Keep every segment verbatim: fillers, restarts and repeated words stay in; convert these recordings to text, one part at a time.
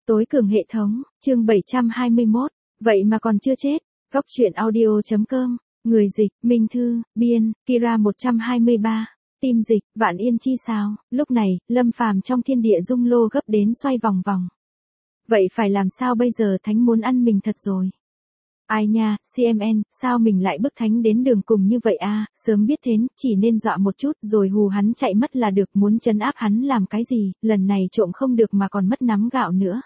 Tối cường hệ thống, chương bảy trăm hai mươi mốt, vậy mà còn chưa chết. Góc truyện audio chấm com, người dịch, Minh Thư, biên, Kira một trăm hai mươi ba, tim dịch, Vạn Yên Chi sao. Lúc này, Lâm Phàm trong thiên địa dung lô gấp đến xoay vòng vòng. Vậy phải làm sao bây giờ, Thánh muốn ăn mình thật rồi. Ai nha, xê em en, sao mình lại bức Thánh đến đường cùng như vậy a? Sớm biết thế, chỉ nên dọa một chút rồi hù hắn chạy mất là được, muốn trấn áp hắn làm cái gì, lần này trộm không được mà còn mất nắm gạo nữa.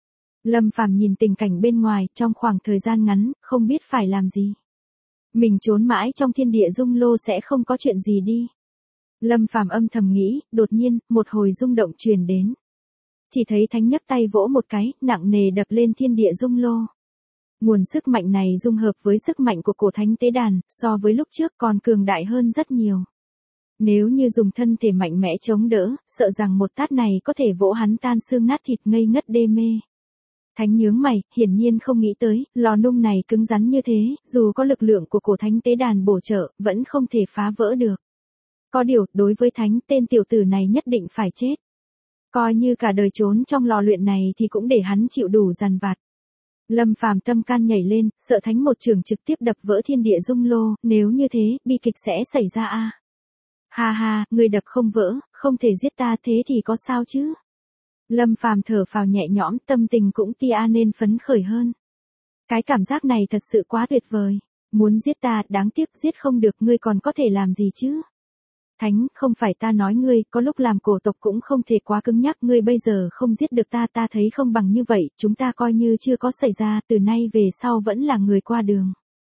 Lâm Phàm nhìn tình cảnh bên ngoài, trong khoảng thời gian ngắn, không biết phải làm gì. Mình trốn mãi trong thiên địa dung lô sẽ không có chuyện gì đi. Lâm Phàm âm thầm nghĩ, đột nhiên, một hồi rung động truyền đến. Chỉ thấy Thánh nhấc tay vỗ một cái, nặng nề đập lên thiên địa dung lô. Nguồn sức mạnh này dung hợp với sức mạnh của cổ thánh tế đàn, so với lúc trước còn cường đại hơn rất nhiều. Nếu như dùng thân thể mạnh mẽ chống đỡ, sợ rằng một tát này có thể vỗ hắn tan xương nát thịt ngây ngất đê mê. Thánh nhướng mày, hiển nhiên không nghĩ tới, lò nung này cứng rắn như thế, dù có lực lượng của cổ thánh tế đàn bổ trợ, vẫn không thể phá vỡ được. Có điều, đối với Thánh, tên tiểu tử này nhất định phải chết. Coi như cả đời trốn trong lò luyện này thì cũng để hắn chịu đủ dằn vặt. Lâm Phàm tâm can nhảy lên, sợ Thánh một trường trực tiếp đập vỡ thiên địa dung lô, nếu như thế, bi kịch sẽ xảy ra a. À. Ha ha, người đập không vỡ, không thể giết ta, thế thì có sao chứ? Lâm Phàm thở phào nhẹ nhõm, tâm tình cũng tia nên phấn khởi hơn. Cái cảm giác này thật sự quá tuyệt vời. Muốn giết ta, đáng tiếc giết không được, ngươi còn có thể làm gì chứ? Thánh, không phải ta nói ngươi, có lúc làm cổ tộc cũng không thể quá cứng nhắc, ngươi bây giờ không giết được ta, ta thấy không bằng như vậy, chúng ta coi như chưa có xảy ra, từ nay về sau vẫn là người qua đường.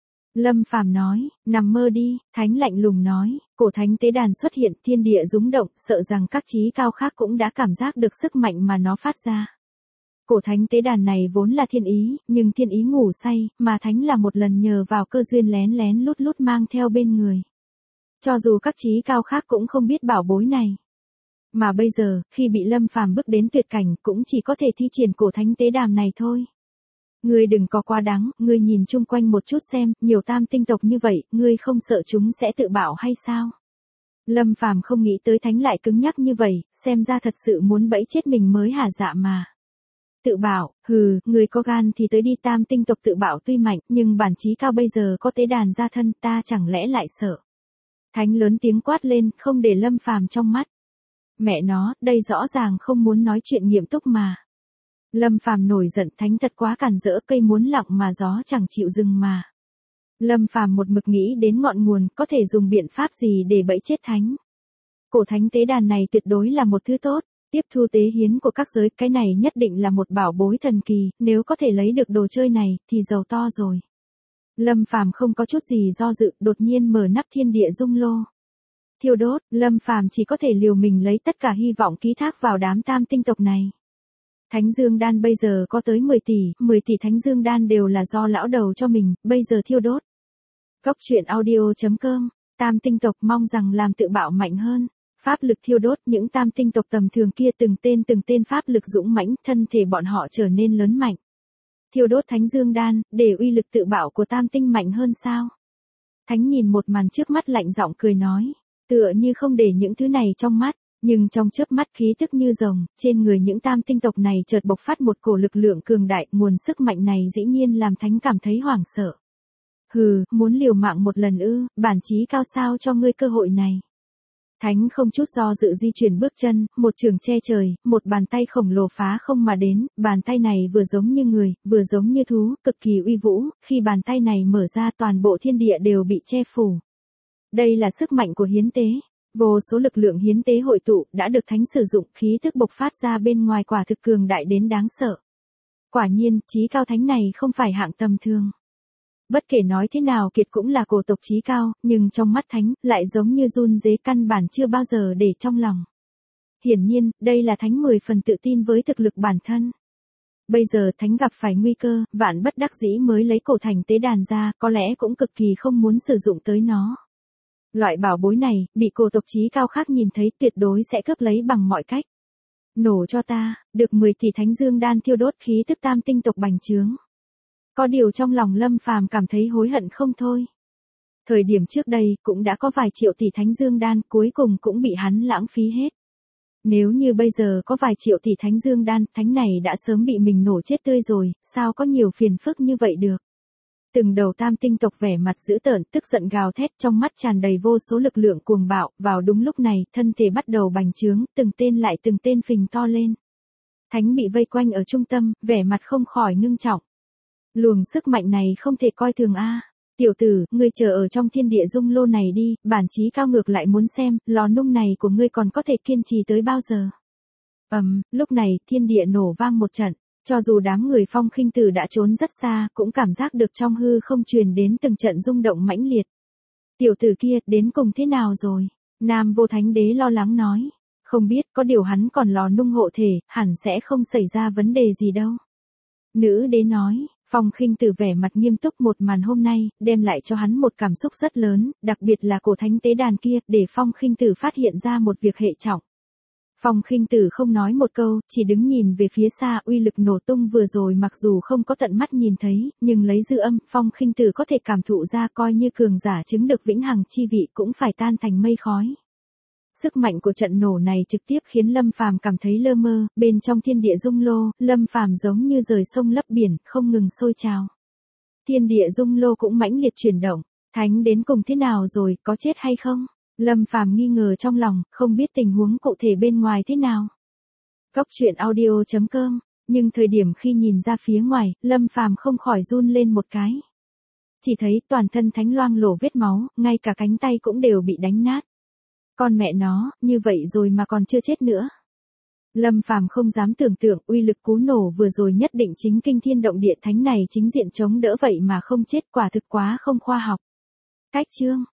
Lâm Phàm nói, nằm mơ đi. Thánh lạnh lùng nói, cổ thánh tế đàn xuất hiện, thiên địa rúng động, sợ rằng các chí cao khác cũng đã cảm giác được sức mạnh mà nó phát ra. Cổ thánh tế đàn này vốn là thiên ý, nhưng thiên ý ngủ say, mà Thánh là một lần nhờ vào cơ duyên lén lén lút lút mang theo bên người. Cho dù các chí cao khác cũng không biết bảo bối này. Mà bây giờ, khi bị Lâm Phàm bước đến tuyệt cảnh, cũng chỉ có thể thi triển cổ thánh tế đàn này thôi. Ngươi đừng có quá đáng, ngươi nhìn chung quanh một chút xem, nhiều tam tinh tộc như vậy, ngươi không sợ chúng sẽ tự bảo hay sao? Lâm Phàm không nghĩ tới Thánh lại cứng nhắc như vậy, xem ra thật sự muốn bẫy chết mình mới hả dạ mà. Tự bảo, hừ, ngươi có gan thì tới đi, tam tinh tộc tự bảo tuy mạnh, nhưng bản chí cao bây giờ có tế đàn ra thân, ta chẳng lẽ lại sợ? Thánh lớn tiếng quát lên, không để Lâm Phàm trong mắt. Mẹ nó, đây rõ ràng không muốn nói chuyện nghiêm túc mà. Lâm Phàm nổi giận, Thánh thật quá cản rỡ, cây muốn lặng mà gió chẳng chịu dừng mà. Lâm Phàm một mực nghĩ đến ngọn nguồn, có thể dùng biện pháp gì để bẫy chết Thánh. Cổ thánh tế đàn này tuyệt đối là một thứ tốt, tiếp thu tế hiến của các giới, cái này nhất định là một bảo bối thần kỳ, nếu có thể lấy được đồ chơi này, thì giàu to rồi. Lâm Phàm không có chút gì do dự, đột nhiên mở nắp thiên địa dung lô. Thiêu đốt, Lâm Phàm chỉ có thể liều mình lấy tất cả hy vọng ký thác vào đám tam tinh tộc này. Thánh Dương Đan bây giờ có tới mười tỷ, mười tỷ Thánh Dương Đan đều là do lão đầu cho mình, bây giờ thiêu đốt. Góc truyện audio chấm com, tam tinh tộc mong rằng làm tự bảo mạnh hơn. Pháp lực thiêu đốt, những tam tinh tộc tầm thường kia từng tên từng tên pháp lực dũng mãnh, thân thể bọn họ trở nên lớn mạnh. Thiêu đốt Thánh Dương Đan, để uy lực tự bảo của tam tinh mạnh hơn sao? Thánh nhìn một màn trước mắt lạnh giọng cười nói, tựa như không để những thứ này trong mắt, nhưng trong chớp mắt khí tức như rồng, trên người những tam tinh tộc này chợt bộc phát một cổ lực lượng cường đại, nguồn sức mạnh này dĩ nhiên làm Thánh cảm thấy hoảng sợ. Hừ, muốn liều mạng một lần ư, bản chí cao sao cho ngươi cơ hội này. Thánh không chút do dự di chuyển bước chân, một trường che trời, một bàn tay khổng lồ phá không mà đến, bàn tay này vừa giống như người, vừa giống như thú, cực kỳ uy vũ, khi bàn tay này mở ra toàn bộ thiên địa đều bị che phủ. Đây là sức mạnh của hiến tế, vô số lực lượng hiến tế hội tụ, đã được Thánh sử dụng, khí thức bộc phát ra bên ngoài quả thực cường đại đến đáng sợ. Quả nhiên, chí cao Thánh này không phải hạng tầm thường. Bất kể nói thế nào Kiệt cũng là cổ tộc chí cao, nhưng trong mắt Thánh, lại giống như run rế, căn bản chưa bao giờ để trong lòng. Hiển nhiên, đây là Thánh mười phần tự tin với thực lực bản thân. Bây giờ Thánh gặp phải nguy cơ, vạn bất đắc dĩ mới lấy cổ thành tế đàn ra, có lẽ cũng cực kỳ không muốn sử dụng tới nó. Loại bảo bối này, bị cổ tộc chí cao khác nhìn thấy tuyệt đối sẽ cướp lấy bằng mọi cách. Nổ cho ta, được mười tỷ Thánh Dương Đan thiêu đốt, khí tức tam tinh tộc bành trướng. Có điều trong lòng Lâm Phàm cảm thấy hối hận không thôi. Thời điểm trước đây cũng đã có vài triệu tỷ Thánh Dương Đan, cuối cùng cũng bị hắn lãng phí hết. Nếu như bây giờ có vài triệu tỷ thánh dương đan, thánh này đã sớm bị mình nổ chết tươi rồi, sao có nhiều phiền phức như vậy được. Từng đầu tam tinh tộc vẻ mặt dữ tợn, tức giận gào thét, trong mắt tràn đầy vô số lực lượng cuồng bạo, vào đúng lúc này, thân thể bắt đầu bành trướng, từng tên lại từng tên phình to lên. Thánh bị vây quanh ở trung tâm, vẻ mặt không khỏi ngưng trọng. Luồng sức mạnh này không thể coi thường a. Tiểu tử, ngươi chờ ở trong thiên địa dung lô này đi, bản chí cao ngược lại muốn xem, lò nung này của ngươi còn có thể kiên trì tới bao giờ. Ầm, um, lúc này, thiên địa nổ vang một trận, cho dù đám người Phong Khinh Tử đã trốn rất xa, cũng cảm giác được trong hư không truyền đến từng trận rung động mãnh liệt. Tiểu tử kia, đến cùng thế nào rồi? Nam Vô Thánh Đế lo lắng nói. Không biết, có điều hắn còn lò nung hộ thể, hẳn sẽ không xảy ra vấn đề gì đâu. Nữ đế nói. Phong Khinh Tử vẻ mặt nghiêm túc, một màn hôm nay, đem lại cho hắn một cảm xúc rất lớn, đặc biệt là cổ thánh tế đàn kia, để Phong Khinh Tử phát hiện ra một việc hệ trọng. Phong Khinh Tử không nói một câu, chỉ đứng nhìn về phía xa, uy lực nổ tung vừa rồi mặc dù không có tận mắt nhìn thấy, nhưng lấy dư âm, Phong Khinh Tử có thể cảm thụ ra, coi như cường giả chứng được vĩnh hằng chi vị cũng phải tan thành mây khói. Sức mạnh của trận nổ này trực tiếp khiến Lâm Phàm cảm thấy lơ mơ, bên trong thiên địa dung lô, Lâm Phàm giống như rời sông lấp biển, không ngừng sôi trào. Thiên địa dung lô cũng mãnh liệt chuyển động, thánh đến cùng thế nào rồi, có chết hay không? Lâm Phàm nghi ngờ trong lòng, không biết tình huống cụ thể bên ngoài thế nào. Góc truyện audio chấm com, nhưng thời điểm khi nhìn ra phía ngoài, Lâm Phàm không khỏi run lên một cái. Chỉ thấy toàn thân thánh loang lổ vết máu, ngay cả cánh tay cũng đều bị đánh nát. Con mẹ nó, như vậy rồi mà còn chưa chết nữa. Lâm Phàm không dám tưởng tượng uy lực cú nổ vừa rồi nhất định chính kinh thiên động địa, thánh này chính diện chống đỡ vậy mà không chết, quả thực quá không khoa học. Cách chương